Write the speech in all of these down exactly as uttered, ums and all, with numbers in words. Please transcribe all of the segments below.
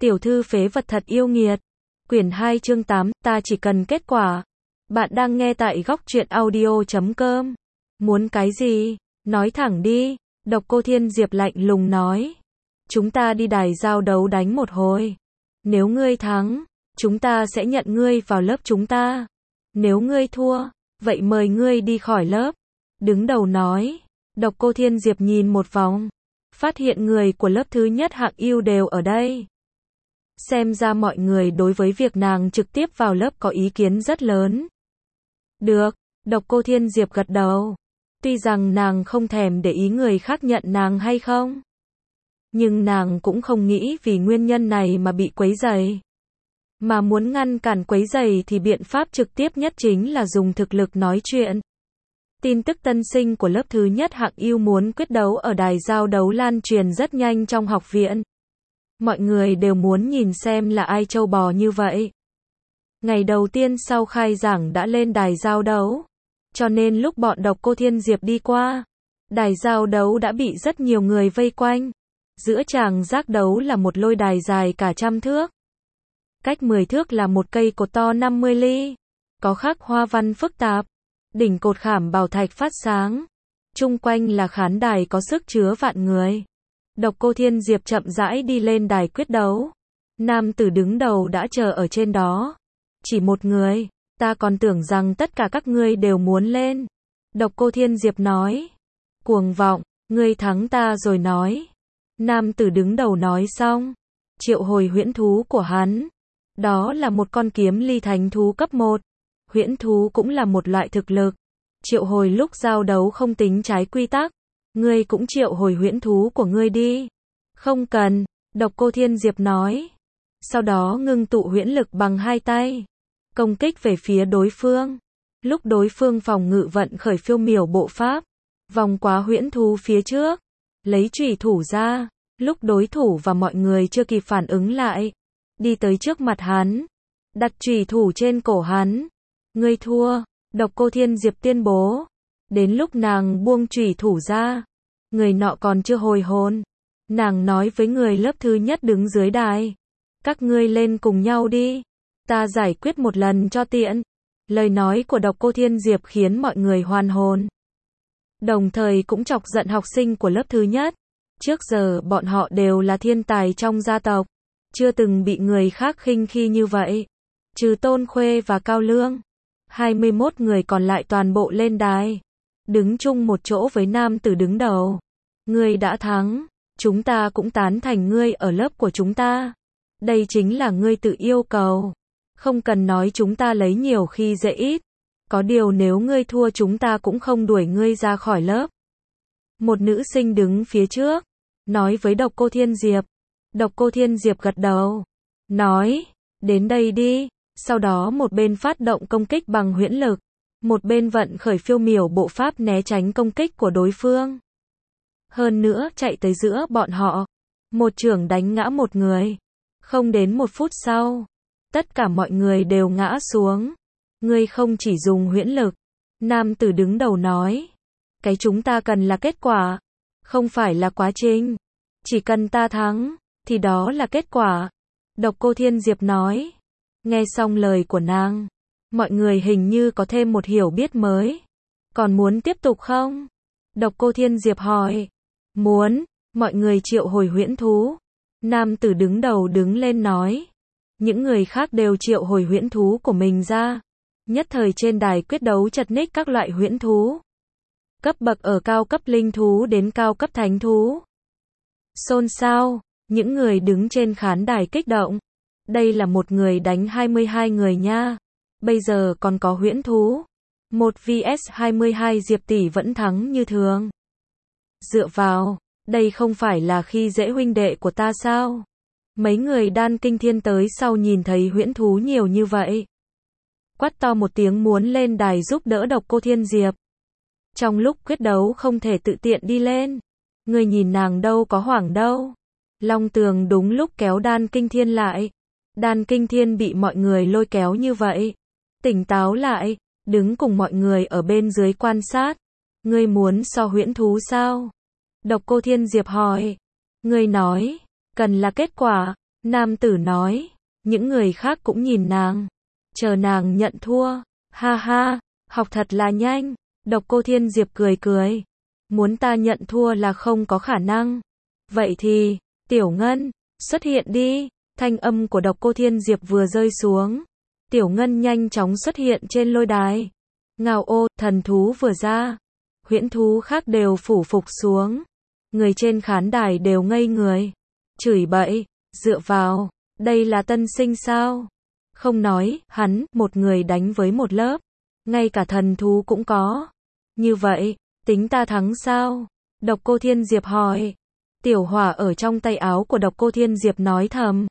Tiểu thư phế vật thật yêu nghiệt. Quyển hai chương tám, ta chỉ cần kết quả. Bạn đang nghe tại góc truyện audio chấm com. Muốn cái gì? Nói thẳng đi. Độc Cô Thiên Diệp lạnh lùng nói. Chúng ta đi đài giao đấu đánh một hồi. Nếu ngươi thắng, chúng ta sẽ nhận ngươi vào lớp chúng ta. Nếu ngươi thua, vậy mời ngươi đi khỏi lớp. Đứng đầu nói. Độc Cô Thiên Diệp nhìn một vòng, phát hiện người của lớp thứ nhất hạng ưu đều ở đây. Xem ra mọi người đối với việc nàng trực tiếp vào lớp có ý kiến rất lớn. Được, Độc Cô Thiên Diệp gật đầu. Tuy rằng nàng không thèm để ý người khác nhận nàng hay không, nhưng nàng cũng không nghĩ vì nguyên nhân này mà bị quấy rầy. Mà muốn ngăn cản quấy rầy thì biện pháp trực tiếp nhất chính là dùng thực lực nói chuyện. Tin tức tân sinh của lớp thứ nhất hạng ưu muốn quyết đấu ở đài giao đấu lan truyền rất nhanh trong học viện. Mọi người đều muốn nhìn xem là ai trâu bò như vậy. Ngày đầu tiên sau khai giảng đã lên đài giao đấu, cho nên lúc bọn Độc Cô Thiên Diệp đi qua, đài giao đấu đã bị rất nhiều người vây quanh. Giữa tràng giác đấu là một lôi đài dài cả trăm thước. Cách mười thước là một cây cột to năm mươi ly, có khắc hoa văn phức tạp. Đỉnh cột khảm bảo thạch phát sáng. Chung quanh là khán đài có sức chứa vạn người. Độc Cô Thiên Diệp chậm rãi đi lên đài quyết đấu. Nam tử đứng đầu đã chờ ở trên đó. Chỉ một người, ta còn tưởng rằng tất cả các ngươi đều muốn lên. Độc Cô Thiên Diệp nói. Cuồng vọng, ngươi thắng ta rồi nói. Nam tử đứng đầu nói xong, triệu hồi huyễn thú của hắn. Đó là một con kiếm ly thánh thú cấp một. Huyễn thú cũng là một loại thực lực. Triệu hồi lúc giao đấu không tính trái quy tắc. Ngươi cũng triệu hồi huyễn thú của ngươi đi. Không cần, Độc Cô Thiên Diệp nói. Sau đó ngưng tụ huyễn lực bằng hai tay, công kích về phía đối phương. Lúc đối phương phòng ngự vận khởi phiêu miểu bộ pháp, vòng qua huyễn thú phía trước, lấy chủy thủ ra. Lúc đối thủ và mọi người chưa kịp phản ứng lại, đi tới trước mặt hắn, đặt chủy thủ trên cổ hắn. Ngươi thua, Độc Cô Thiên Diệp tuyên bố. Đến lúc nàng buông chủy thủ ra, người nọ còn chưa hồi hồn. Nàng nói với người lớp thứ nhất đứng dưới đài. Các ngươi lên cùng nhau đi. Ta giải quyết một lần cho tiện. Lời nói của Độc Cô Thiên Diệp khiến mọi người hoàn hồn. Đồng thời cũng chọc giận học sinh của lớp thứ nhất. Trước giờ bọn họ đều là thiên tài trong gia tộc, chưa từng bị người khác khinh khi như vậy. Trừ Tôn Khuê và Cao Lương, hai mươi mốt người còn lại toàn bộ lên đài, đứng chung một chỗ với nam tử đứng đầu. Ngươi đã thắng, chúng ta cũng tán thành ngươi ở lớp của chúng ta. Đây chính là ngươi tự yêu cầu. Không cần nói chúng ta lấy nhiều khi dễ ít. Có điều nếu ngươi thua chúng ta cũng không đuổi ngươi ra khỏi lớp. Một nữ sinh đứng phía trước, nói với Độc Cô Thiên Diệp. Độc Cô Thiên Diệp gật đầu, nói, đến đây đi. Sau đó một bên phát động công kích bằng huyễn lực, một bên vận khởi phiêu miểu bộ pháp né tránh công kích của đối phương. Hơn nữa chạy tới giữa bọn họ, một chưởng đánh ngã một người. Không đến một phút sau, tất cả mọi người đều ngã xuống. Ngươi không chỉ dùng huyễn lực, nam tử đứng đầu nói. Cái chúng ta cần là kết quả, không phải là quá trình. Chỉ cần ta thắng, thì đó là kết quả. Độc Cô Thiên Diệp nói. Nghe xong lời của nàng, mọi người hình như có thêm một hiểu biết mới. Còn muốn tiếp tục không? Độc Cô Thiên Diệp hỏi. Muốn, mọi người triệu hồi huyễn thú. Nam tử đứng đầu đứng lên nói. Những người khác đều triệu hồi huyễn thú của mình ra. Nhất thời trên đài quyết đấu chật ních các loại huyễn thú. Cấp bậc ở cao cấp linh thú đến cao cấp thánh thú. Xôn xao, những người đứng trên khán đài kích động. Đây là một người đánh hai mươi hai người nha. Bây giờ còn có huyễn thú. một vs hai mươi hai Diệp tỷ vẫn thắng như thường. Dựa vào, đây không phải là khi dễ huynh đệ của ta sao? Mấy người Đan Kinh Thiên tới sau nhìn thấy huyễn thú nhiều như vậy, quát to một tiếng muốn lên đài giúp đỡ Độc Cô Thiên Diệp. Trong lúc quyết đấu không thể tự tiện đi lên. Người nhìn nàng đâu có hoảng đâu. Long Tường đúng lúc kéo Đan Kinh Thiên lại. Đan Kinh Thiên bị mọi người lôi kéo như vậy, tỉnh táo lại, đứng cùng mọi người ở bên dưới quan sát. Ngươi muốn so huyễn thú sao? Độc Cô Thiên Diệp hỏi. Ngươi nói, cần là kết quả. Nam tử nói. Những người khác cũng nhìn nàng. Chờ nàng nhận thua. Ha ha, học thật là nhanh. Độc Cô Thiên Diệp cười cười. Muốn ta nhận thua là không có khả năng. Vậy thì, Tiểu Ngân, xuất hiện đi. Thanh âm của Độc Cô Thiên Diệp vừa rơi xuống. Tiểu Ngân nhanh chóng xuất hiện trên lôi đài. Ngao ô, thần thú vừa ra. Huyễn thú khác đều phủ phục xuống. Người trên khán đài đều ngây người. Chửi bậy, dựa vào, đây là tân sinh sao? Không nói, hắn, một người đánh với một lớp. Ngay cả thần thú cũng có. Như vậy, tính ta thắng sao? Độc Cô Thiên Diệp hỏi. Tiểu hỏa ở trong tay áo của Độc Cô Thiên Diệp nói thầm.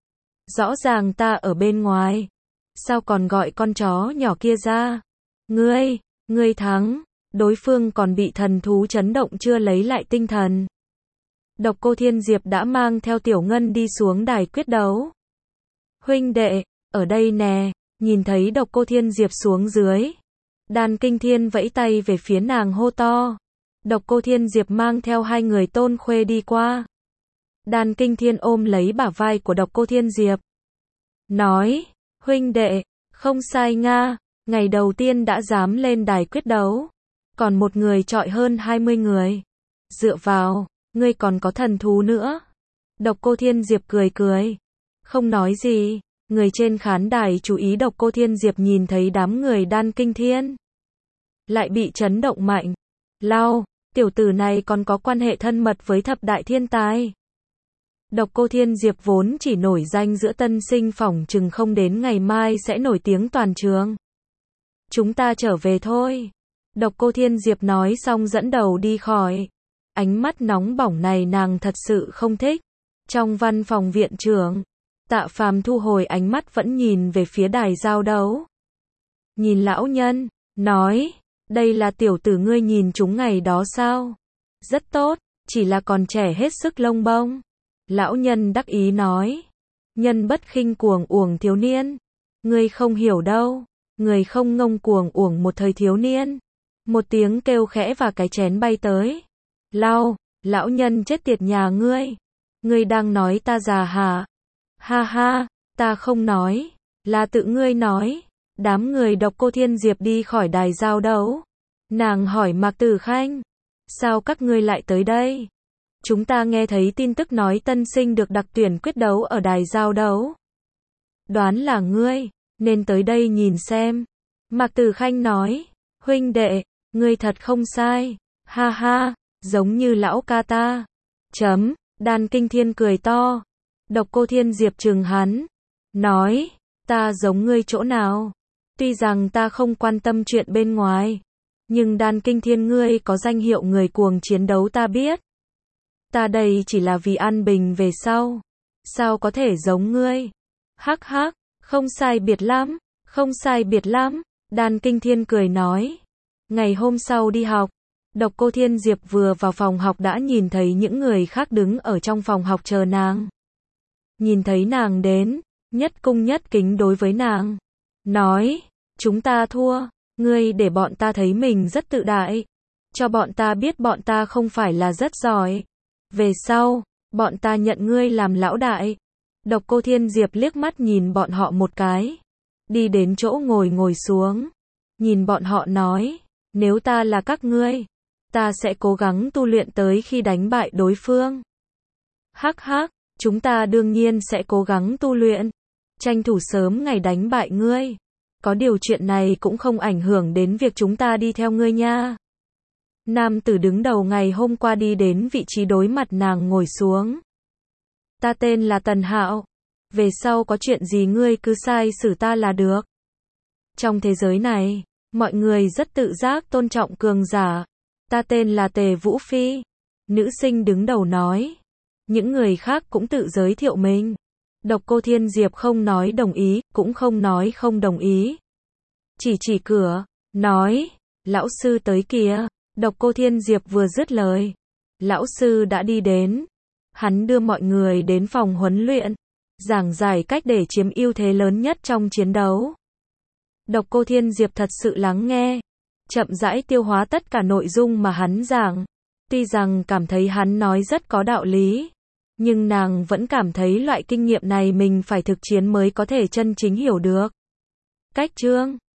Rõ ràng ta ở bên ngoài. Sao còn gọi con chó nhỏ kia ra? Ngươi, ngươi thắng. Đối phương còn bị thần thú chấn động chưa lấy lại tinh thần. Độc Cô Thiên Diệp đã mang theo Tiểu Ngân đi xuống đài quyết đấu. Huynh đệ, ở đây nè, nhìn thấy Độc Cô Thiên Diệp xuống dưới. Đan Kinh Thiên vẫy tay về phía nàng hô to. Độc Cô Thiên Diệp mang theo hai người Tôn Khuê đi qua. Đan Kinh Thiên ôm lấy bả vai của Độc Cô Thiên Diệp. Nói, huynh đệ, không sai nga, ngày đầu tiên đã dám lên đài quyết đấu. Còn một người chọi hơn hai mươi người. Dựa vào, ngươi còn có thần thú nữa. Độc Cô Thiên Diệp cười cười. Không nói gì, người trên khán đài chú ý Độc Cô Thiên Diệp nhìn thấy đám người Đan Kinh Thiên. Lại bị chấn động mạnh. Lao, tiểu tử này còn có quan hệ thân mật với thập đại thiên tài. Độc Cô Thiên Diệp vốn chỉ nổi danh giữa tân sinh phỏng chừng không đến ngày mai sẽ nổi tiếng toàn trường. Chúng ta trở về thôi. Độc Cô Thiên Diệp nói xong dẫn đầu đi khỏi. Ánh mắt nóng bỏng này nàng thật sự không thích. Trong văn phòng viện trưởng, Tạ Phàm thu hồi ánh mắt vẫn nhìn về phía đài giao đấu. Nhìn lão nhân, nói, đây là tiểu tử ngươi nhìn chúng ngày đó sao? Rất tốt, chỉ là còn trẻ hết sức lông bông. Lão nhân đắc ý nói, nhân bất khinh cuồng uổng thiếu niên. Ngươi không hiểu đâu, người không ngông cuồng uổng một thời thiếu niên. Một tiếng kêu khẽ và cái chén bay tới. Lao, lão nhân chết tiệt nhà ngươi. Ngươi đang nói ta già hả? Ha ha, ta không nói, là tự ngươi nói. Đám người Độc Cô Thiên Diệp đi khỏi đài giao đấu. Nàng hỏi Mạc Tử Khanh, sao các ngươi lại tới đây? Chúng ta nghe thấy tin tức nói tân sinh được đặc tuyển quyết đấu ở đài giao đấu. Đoán là ngươi, nên tới đây nhìn xem. Mạc Tử Khanh nói, huynh đệ, ngươi thật không sai. Ha ha, giống như lão ca ta. Chấm, Đan Kinh Thiên cười to. Độc Cô Thiên Diệp trừng hắn. Nói, ta giống ngươi chỗ nào? Tuy rằng ta không quan tâm chuyện bên ngoài. Nhưng Đan Kinh Thiên ngươi có danh hiệu người cuồng chiến đấu ta biết. Ta đây chỉ là vì an bình về sau. Sao có thể giống ngươi? Hắc hắc, không sai biệt lắm, không sai biệt lắm. Đan Kinh Thiên cười nói. Ngày hôm sau đi học, Độc Cô Thiên Diệp vừa vào phòng học đã nhìn thấy những người khác đứng ở trong phòng học chờ nàng. Nhìn thấy nàng đến, nhất cung nhất kính đối với nàng. Nói, chúng ta thua, ngươi để bọn ta thấy mình rất tự đại. Cho bọn ta biết bọn ta không phải là rất giỏi. Về sau, bọn ta nhận ngươi làm lão đại. Độc Cô Thiên Diệp liếc mắt nhìn bọn họ một cái. Đi đến chỗ ngồi ngồi xuống. Nhìn bọn họ nói, nếu ta là các ngươi, ta sẽ cố gắng tu luyện tới khi đánh bại đối phương. Hắc hắc, chúng ta đương nhiên sẽ cố gắng tu luyện. Tranh thủ sớm ngày đánh bại ngươi. Có điều chuyện này cũng không ảnh hưởng đến việc chúng ta đi theo ngươi nha. Nam tử đứng đầu ngày hôm qua đi đến vị trí đối mặt nàng ngồi xuống. Ta tên là Tần Hạo. Về sau có chuyện gì ngươi cứ sai xử ta là được. Trong thế giới này, mọi người rất tự giác tôn trọng cường giả. Ta tên là Tề Vũ Phi. Nữ sinh đứng đầu nói. Những người khác cũng tự giới thiệu mình. Độc Cô Thiên Diệp không nói đồng ý, cũng không nói không đồng ý. Chỉ chỉ cửa, nói, lão sư tới kìa. Độc Cô Thiên Diệp vừa dứt lời. Lão sư đã đi đến. Hắn đưa mọi người đến phòng huấn luyện. Giảng giải cách để chiếm ưu thế lớn nhất trong chiến đấu. Độc Cô Thiên Diệp thật sự lắng nghe. Chậm rãi tiêu hóa tất cả nội dung mà hắn giảng. Tuy rằng cảm thấy hắn nói rất có đạo lý. Nhưng nàng vẫn cảm thấy loại kinh nghiệm này mình phải thực chiến mới có thể chân chính hiểu được. Cách chương